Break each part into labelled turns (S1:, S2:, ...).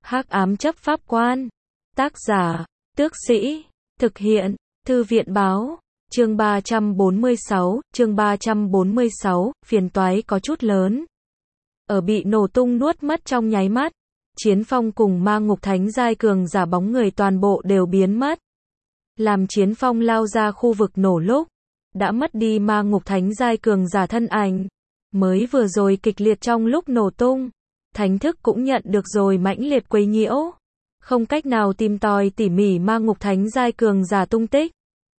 S1: Hắc ám chấp pháp quan. Tác giả, Tước Sĩ. Thực hiện, Thư viện báo. Chương 346, phiền toái có chút lớn. Ở bị nổ tung nuốt mất trong nháy mắt, Chiến Phong cùng ma ngục thánh giai cường giả bóng người toàn bộ đều biến mất. Làm Chiến Phong lao ra khu vực nổ lúc, đã mất đi ma ngục thánh giai cường giả thân ảnh. Mới vừa rồi kịch liệt trong lúc nổ tung, thánh thức cũng nhận được rồi mãnh liệt quấy nhiễu. Không cách nào tìm tòi tỉ mỉ ma ngục thánh giai cường giả tung tích.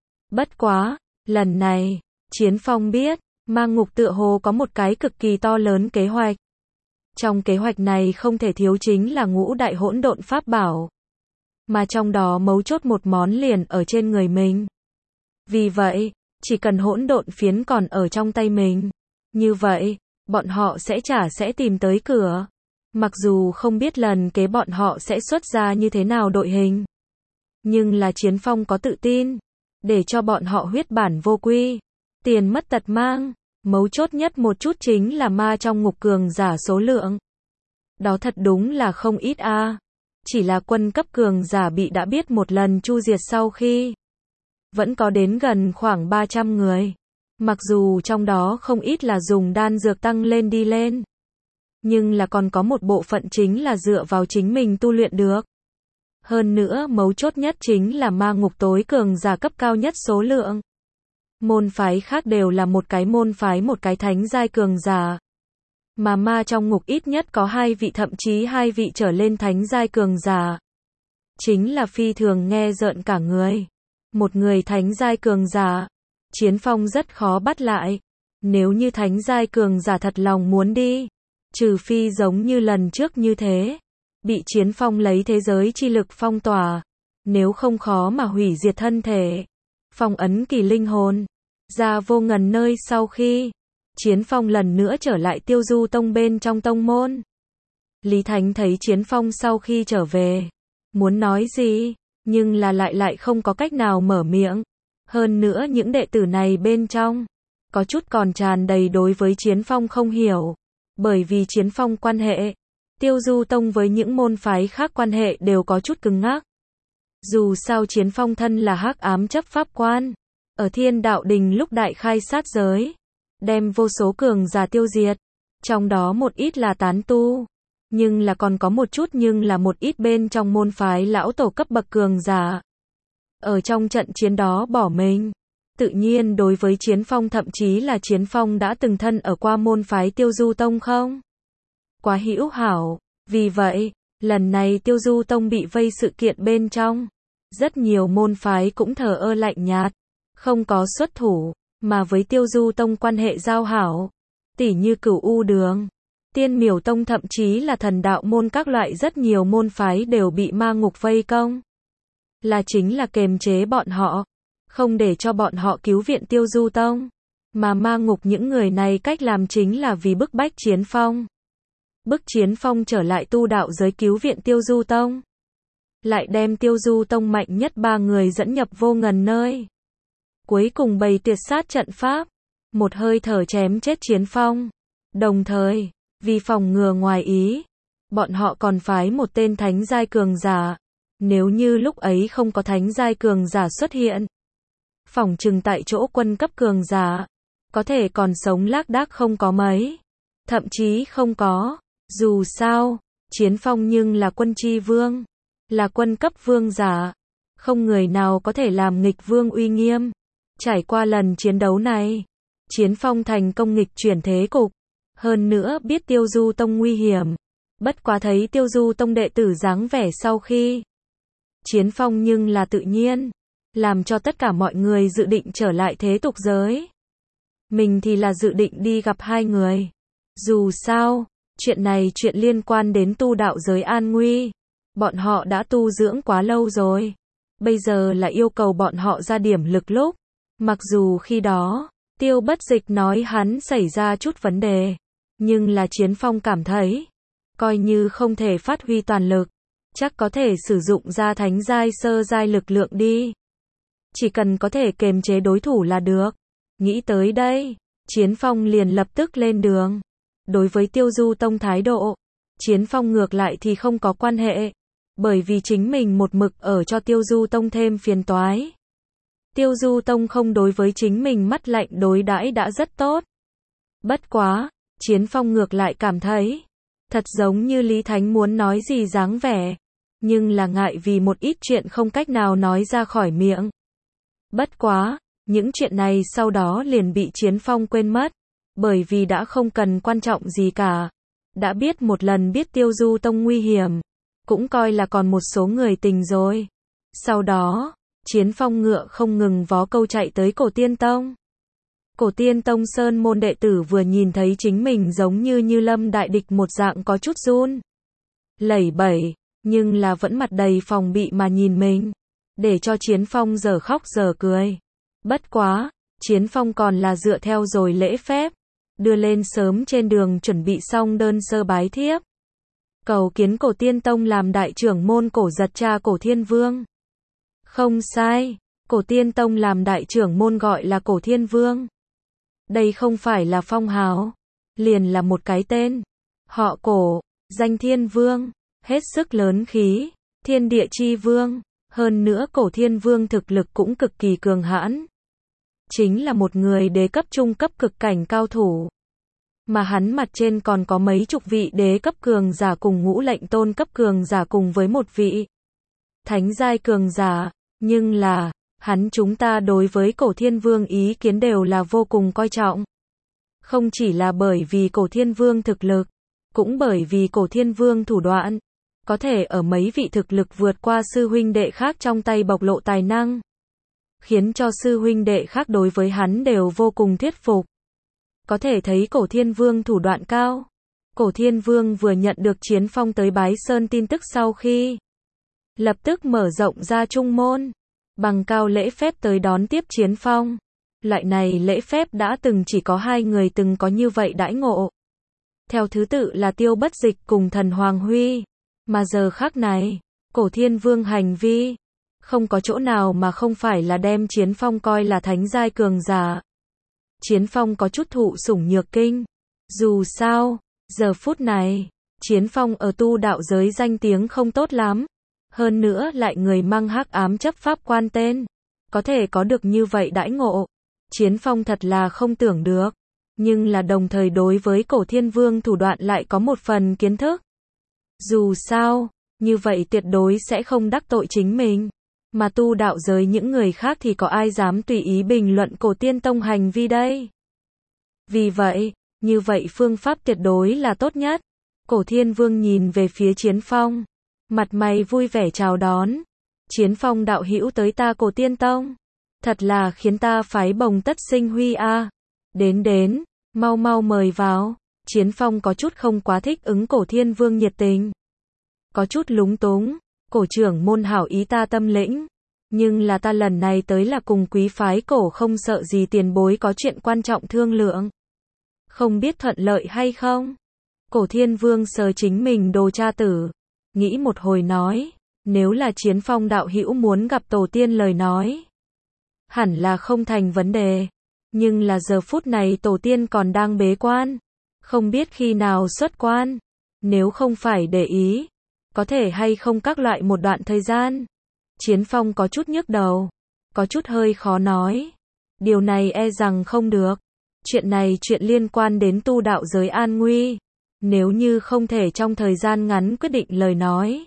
S1: Bất quá, lần này, Chiến Phong biết, ma ngục tựa hồ có một cái cực kỳ to lớn kế hoạch. Trong kế hoạch này không thể thiếu chính là ngũ đại hỗn độn pháp bảo. Mà trong đó mấu chốt một món liền ở trên người mình. Vì vậy, chỉ cần hỗn độn phiến còn ở trong tay mình. Như vậy, bọn họ sẽ tìm tới cửa. Mặc dù không biết lần kế bọn họ sẽ xuất ra như thế nào đội hình. Nhưng là Chiến Phong có tự tin. Để cho bọn họ huyết bản vô quy. Tiền mất tật mang. Mấu chốt nhất một chút chính là ma trong ngục cường giả số lượng. Đó thật đúng là không ít a. Chỉ là quân cấp cường giả bị đã biết một lần chu diệt sau khi. Vẫn có đến gần khoảng 300 người. Mặc dù trong đó không ít là dùng đan dược tăng lên đi lên. Nhưng là còn có một bộ phận chính là dựa vào chính mình tu luyện được. Hơn nữa mấu chốt nhất chính là ma ngục tối cường giả cấp cao nhất số lượng. Môn phái khác đều là một cái môn phái một cái thánh giai cường giả. Mà ma trong ngục ít nhất có 2 vị thậm chí 2 vị trở lên thánh giai cường giả. Chính là phi thường nghe rợn cả người. Một người thánh giai cường giả, Chiến Phong rất khó bắt lại. Nếu như thánh giai cường giả thật lòng muốn đi, trừ phi giống như lần trước như thế, bị Chiến Phong lấy thế giới chi lực phong tỏa, nếu không khó mà hủy diệt thân thể, phong ấn kỳ linh hồn, ra vô ngần nơi. Sau khi Chiến Phong lần nữa trở lại Tiêu Du Tông bên trong tông môn, Lý Thánh thấy Chiến Phong sau khi trở về, muốn nói gì, nhưng là lại không có cách nào mở miệng. Hơn nữa những đệ tử này bên trong, có chút còn tràn đầy đối với Chiến Phong không hiểu. Bởi vì Chiến Phong quan hệ, Tiêu Du Tông với những môn phái khác quan hệ đều có chút cứng ngắc. Dù sao Chiến Phong thân là hắc ám chấp pháp quan, ở Thiên Đạo Đình lúc đại khai sát giới, đem vô số cường giả tiêu diệt, trong đó một ít là tán tu, nhưng là còn có một chút nhưng là một ít bên trong môn phái lão tổ cấp bậc cường giả. Ở trong trận chiến đó bỏ mình. Tự nhiên đối với Chiến Phong thậm chí là Chiến Phong đã từng thân ở qua môn phái Tiêu Du Tông không? Quá hữu hảo. Vì vậy, lần này Tiêu Du Tông bị vây sự kiện bên trong. Rất nhiều môn phái cũng thờ ơ lạnh nhạt. Không có xuất thủ. Mà với Tiêu Du Tông quan hệ giao hảo. Tỉ như Cửu U Đường, Tiên Miểu Tông thậm chí là Thần Đạo Môn các loại rất nhiều môn phái đều bị ma ngục vây công. Là chính là kềm chế bọn họ. Không để cho bọn họ cứu viện Tiêu Du Tông. Mà ma ngục những người này cách làm chính là vì bức bách Chiến Phong. Bức Chiến Phong trở lại tu đạo giới cứu viện Tiêu Du Tông. Lại đem Tiêu Du Tông mạnh nhất 3 người dẫn nhập vô ngần nơi. Cuối cùng bày tiệt sát trận pháp. Một hơi thở chém chết Chiến Phong. Đồng thời, vì phòng ngừa ngoài ý, bọn họ còn phái một tên thánh giai cường giả. Nếu như lúc ấy không có thánh giai cường giả xuất hiện, phỏng chừng tại chỗ quân cấp cường giả, có thể còn sống lác đác không có mấy. Thậm chí không có. Dù sao, Chiến Phong nhưng là quân chi vương, là quân cấp vương giả. Không người nào có thể làm nghịch vương uy nghiêm. Trải qua lần chiến đấu này, Chiến Phong thành công nghịch chuyển thế cục. Hơn nữa biết Tiêu Du Tông nguy hiểm. Bất quá thấy Tiêu Du Tông đệ tử dáng vẻ sau khi Chiến Phong nhưng là tự nhiên, làm cho tất cả mọi người dự định trở lại thế tục giới. Mình thì là dự định đi gặp 2 người. Dù sao, chuyện này chuyện liên quan đến tu đạo giới an nguy. Bọn họ đã tu dưỡng quá lâu rồi. Bây giờ là yêu cầu bọn họ ra điểm lực lúc. Mặc dù khi đó, Tiêu Bất Dịch nói hắn xảy ra chút vấn đề. Nhưng là Chiến Phong cảm thấy, coi như không thể phát huy toàn lực, chắc có thể sử dụng ra thánh giai sơ giai lực lượng đi. Chỉ cần có thể kềm chế đối thủ là được. Nghĩ tới đây, Chiến Phong liền lập tức lên đường. Đối với Tiêu Du Tông thái độ, Chiến Phong ngược lại thì không có quan hệ, bởi vì chính mình một mực ở cho Tiêu Du Tông thêm phiền toái. Tiêu Du Tông không đối với chính mình mắt lạnh đối đãi đã rất tốt. Bất quá, Chiến Phong ngược lại cảm thấy, thật giống như Lý Thánh muốn nói gì dáng vẻ, nhưng là ngại vì một ít chuyện không cách nào nói ra khỏi miệng. Bất quá, những chuyện này sau đó liền bị Chiến Phong quên mất, bởi vì đã không cần quan trọng gì cả. Đã biết một lần biết Tiêu Du Tông nguy hiểm, cũng coi là còn một số người tình rồi. Sau đó, Chiến Phong ngựa không ngừng vó câu chạy tới Cổ Tiên Tông. Cổ Tiên Tông sơn môn đệ tử vừa nhìn thấy chính mình giống như lâm đại địch một dạng có chút run lẩy bẩy, nhưng là vẫn mặt đầy phòng bị mà nhìn mình, để cho Chiến Phong giờ khóc giờ cười. Bất quá, Chiến Phong còn là dựa theo rồi lễ phép, đưa lên sớm trên đường chuẩn bị xong đơn sơ bái thiếp. Cầu kiến Cổ Tiên Tông làm đại trưởng môn Cổ Giật cha Cổ Thiên Vương. Không sai, Cổ Tiên Tông làm đại trưởng môn gọi là Cổ Thiên Vương. Đây không phải là phong hào, liền là một cái tên. Họ Cổ, danh Thiên Vương, hết sức lớn khí, thiên địa chi vương. Hơn nữa Cổ Thiên Vương thực lực cũng cực kỳ cường hãn. Chính là một người đế cấp trung cấp cực cảnh cao thủ. Mà hắn mặt trên còn có mấy chục vị đế cấp cường giả cùng ngũ lệnh tôn cấp cường giả cùng với một vị thánh giai cường giả. Nhưng là, hắn chúng ta đối với Cổ Thiên Vương ý kiến đều là vô cùng coi trọng. Không chỉ là bởi vì Cổ Thiên Vương thực lực, cũng bởi vì Cổ Thiên Vương thủ đoạn, có thể ở mấy vị thực lực vượt qua sư huynh đệ khác trong tay bộc lộ tài năng, khiến cho sư huynh đệ khác đối với hắn đều vô cùng thuyết phục. Có thể thấy Cổ Thiên Vương thủ đoạn cao. Cổ Thiên Vương vừa nhận được Chiến Phong tới Bái Sơn tin tức sau khi lập tức mở rộng ra trung môn, bằng cao lễ phép tới đón tiếp Chiến Phong. Loại này lễ phép đã từng chỉ có hai người từng có như vậy đãi ngộ. Theo thứ tự là Tiêu Bất Dịch cùng Thần Hoàng Huy. Mà giờ khắc này, Cổ Thiên Vương hành vi, không có chỗ nào mà không phải là đem Chiến Phong coi là thánh giai cường giả. Chiến Phong có chút thụ sủng nhược kinh. Dù sao, giờ phút này, Chiến Phong ở tu đạo giới danh tiếng không tốt lắm. Hơn nữa lại người mang hắc ám chấp pháp quan tên. Có thể có được như vậy đãi ngộ. Chiến Phong thật là không tưởng được. Nhưng là đồng thời đối với Cổ Thiên Vương thủ đoạn lại có một phần kiến thức. Dù sao, như vậy tuyệt đối sẽ không đắc tội chính mình. Mà tu đạo giới những người khác thì có ai dám tùy ý bình luận Cổ Tiên Tông hành vi đây. Vì vậy, như vậy phương pháp tuyệt đối là tốt nhất. Cổ Thiên Vương nhìn về phía Chiến Phong, mặt mày vui vẻ chào đón. Chiến Phong đạo hữu tới ta Cổ Tiên Tông, thật là khiến ta phái bồng tất sinh huy a. Đến, mau mau mời vào. Chiến Phong có chút không quá thích ứng Cổ Thiên Vương nhiệt tình. Có chút lúng túng. Cổ trưởng môn hảo ý ta tâm lĩnh. Nhưng là ta lần này tới là cùng quý phái Cổ không sợ gì tiền bối có chuyện quan trọng thương lượng. Không biết thuận lợi hay không? Cổ Thiên Vương sờ chính mình đồ cha tử. Nghĩ một hồi nói. Nếu là Chiến Phong đạo hữu muốn gặp tổ tiên lời nói, hẳn là không thành vấn đề. Nhưng là giờ phút này tổ tiên còn đang bế quan. Không biết khi nào xuất quan. Nếu không phải để ý, có thể hay không các loại một đoạn thời gian. Chiến Phong có chút nhức đầu, có chút hơi khó nói. Điều này e rằng không được. Chuyện này chuyện liên quan đến tu đạo giới an nguy. Nếu như không thể trong thời gian ngắn quyết định lời nói,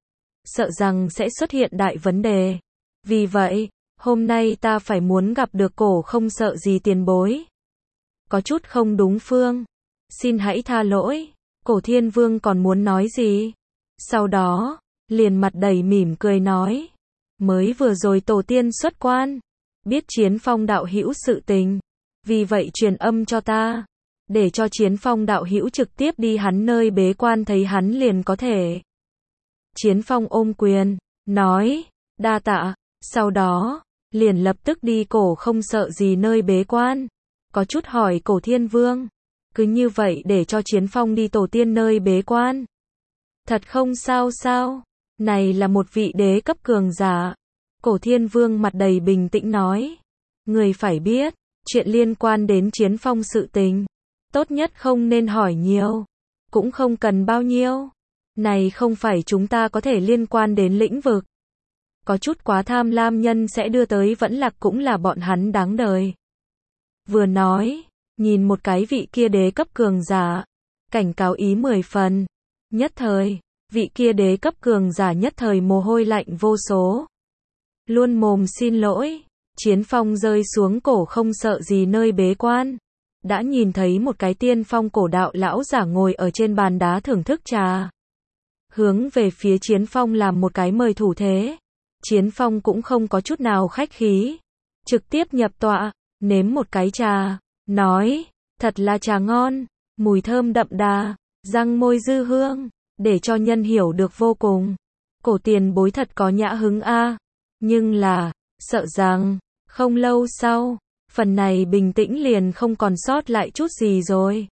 S1: sợ rằng sẽ xuất hiện đại vấn đề. Vì vậy, hôm nay ta phải muốn gặp được Cổ không sợ gì tiền bối. Có chút không đúng phương. Xin hãy tha lỗi. Cổ Thiên Vương còn muốn nói gì? Sau đó, liền mặt đầy mỉm cười nói. Mới vừa rồi tổ tiên xuất quan. Biết Chiến Phong đạo hữu sự tình. Vì vậy truyền âm cho ta. Để cho Chiến Phong đạo hữu trực tiếp đi hắn nơi bế quan thấy hắn liền có thể. Chiến Phong ôm quyền, nói. Đa tạ. Sau đó, liền lập tức đi Cổ không sợ gì nơi bế quan. Có chút hỏi Cổ Thiên Vương. Cứ như vậy để cho Chiến Phong đi tổ tiên nơi bế quan. Thật không sao. Này là một vị đế cấp cường giả. Cổ Thiên Vương mặt đầy bình tĩnh nói. Người phải biết, chuyện liên quan đến Chiến Phong sự tình. Tốt nhất không nên hỏi nhiều. Cũng không cần bao nhiêu. Này không phải chúng ta có thể liên quan đến lĩnh vực. Có chút quá tham lam nhân sẽ đưa tới vẫn lạc cũng là bọn hắn đáng đời. Vừa nói, nhìn một cái vị kia đế cấp cường giả, cảnh cáo ý 10 phần. Nhất thời, vị kia đế cấp cường giả nhất thời mồ hôi lạnh vô số. Luôn mồm xin lỗi, Chiến Phong rơi xuống cổ không sợ gì nơi bế quan. Đã nhìn thấy một cái tiên phong cổ đạo lão giả ngồi ở trên bàn đá thưởng thức trà. Hướng về phía Chiến Phong làm một cái mời thủ thế. Chiến Phong cũng không có chút nào khách khí. Trực tiếp nhập tọa, nếm một cái trà, nói, thật là trà ngon, mùi thơm đậm đà, răng môi dư hương, để cho nhân hiểu được vô cùng. Cổ tiền bối thật có nhã hứng a. Nhưng là, sợ rằng, không lâu sau, phần này bình tĩnh liền không còn sót lại chút gì rồi.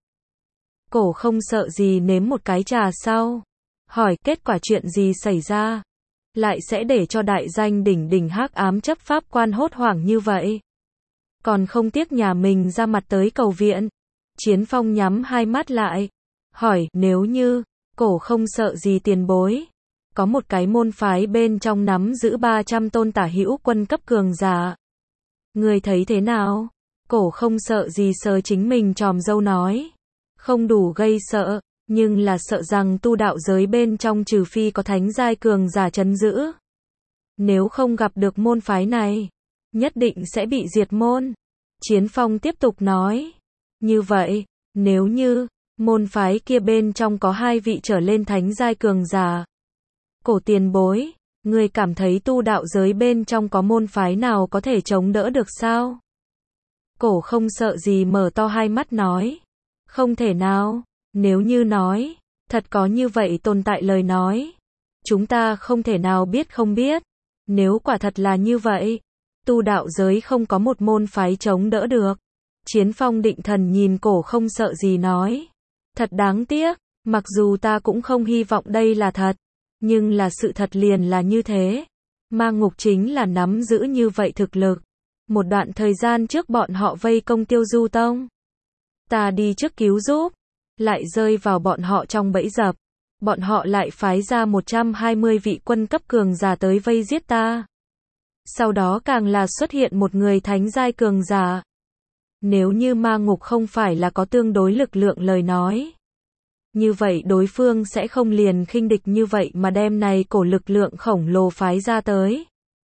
S1: Cổ không sợ gì nếm một cái trà sau. Hỏi kết quả chuyện gì xảy ra? Lại sẽ để cho đại danh đỉnh đỉnh hắc ám chấp pháp quan hốt hoảng như vậy? Còn không tiếc nhà mình ra mặt tới cầu viện. Chiến Phong nhắm hai mắt lại. Hỏi nếu như, cổ không sợ gì tiền bối. Có một cái môn phái bên trong nắm giữ 300 tôn tả hữu quân cấp cường giả. Người thấy thế nào? Cổ không sợ gì sờ chính mình tròm dâu nói. Không đủ gây sợ, nhưng là sợ rằng tu đạo giới bên trong trừ phi có thánh giai cường giả trấn giữ. Nếu không gặp được môn phái này, nhất định sẽ bị diệt môn. Chiến Phong tiếp tục nói. Như vậy, nếu như, môn phái kia bên trong có 2 vị trở lên thánh giai cường giả. Cổ tiền bối, người cảm thấy tu đạo giới bên trong có môn phái nào có thể chống đỡ được sao? Cổ không sợ gì mở to hai mắt nói. Không thể nào, nếu như nói, thật có như vậy tồn tại lời nói. Chúng ta không thể nào biết không biết. Nếu quả thật là như vậy, tu đạo giới không có một môn phái chống đỡ được. Chiến Phong định thần nhìn cổ không sợ gì nói. Thật đáng tiếc, mặc dù ta cũng không hy vọng đây là thật. Nhưng là sự thật liền là như thế. Ma Ngục chính là nắm giữ như vậy thực lực. Một đoạn thời gian trước bọn họ vây công Tiêu Du Tông. Ta đi trước cứu giúp. Lại rơi vào bọn họ trong bẫy dập. Bọn họ lại phái ra 120 vị quân cấp cường giả tới vây giết ta. Sau đó càng là xuất hiện một người thánh giai cường giả. Nếu như Ma Ngục không phải là có tương đối lực lượng lời nói. Như vậy đối phương sẽ không liền khinh địch như vậy mà đem này cổ lực lượng khổng lồ phái ra tới.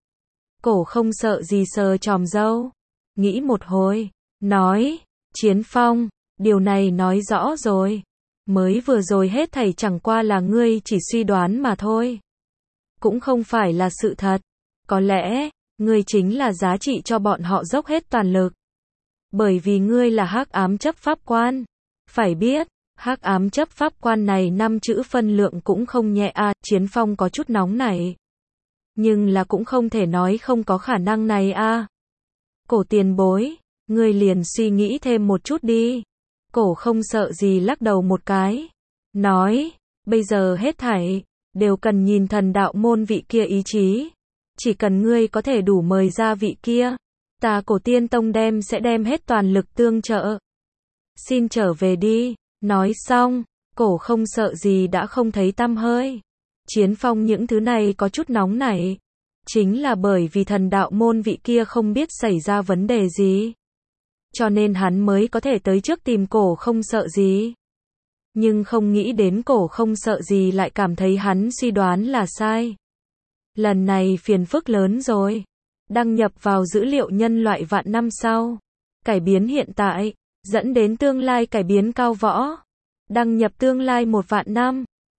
S1: Cổ không sợ gì sờ tròm dâu. Nghĩ một hồi. Nói. Chiến Phong. Điều này nói rõ rồi. Mới vừa rồi hết thảy chẳng qua là ngươi chỉ suy đoán mà thôi. Cũng không phải là sự thật. Có lẽ, ngươi chính là giá trị cho bọn họ dốc hết toàn lực. Bởi vì ngươi là hắc ám chấp pháp quan. Phải biết, hắc ám chấp pháp quan này 5 chữ phân lượng cũng không nhẹ a. Chiến Phong có chút nóng này. Nhưng là cũng không thể nói không có khả năng này a. Cổ tiền bối, ngươi liền suy nghĩ thêm một chút đi. Cổ không sợ gì lắc đầu một cái. Nói, bây giờ hết thảy, đều cần nhìn thần đạo môn vị kia ý chí. Chỉ cần ngươi có thể đủ mời ra vị kia. Ta Cổ Tiên Tông sẽ đem hết toàn lực tương trợ. Xin trở về đi. Nói xong, cổ không sợ gì đã không thấy tăm hơi. Chiến Phong những thứ này có chút nóng nảy. Chính là bởi vì thần đạo môn vị kia không biết xảy ra vấn đề gì. Cho nên hắn mới có thể tới trước tìm cổ không sợ gì. Nhưng không nghĩ đến cổ không sợ gì lại cảm thấy hắn suy đoán là sai. Lần này phiền phức lớn rồi. Đăng nhập vào dữ liệu nhân loại vạn năm sau. Cải biến hiện tại, dẫn đến tương lai cải biến cao võ. Đăng nhập tương lai 1 vạn năm.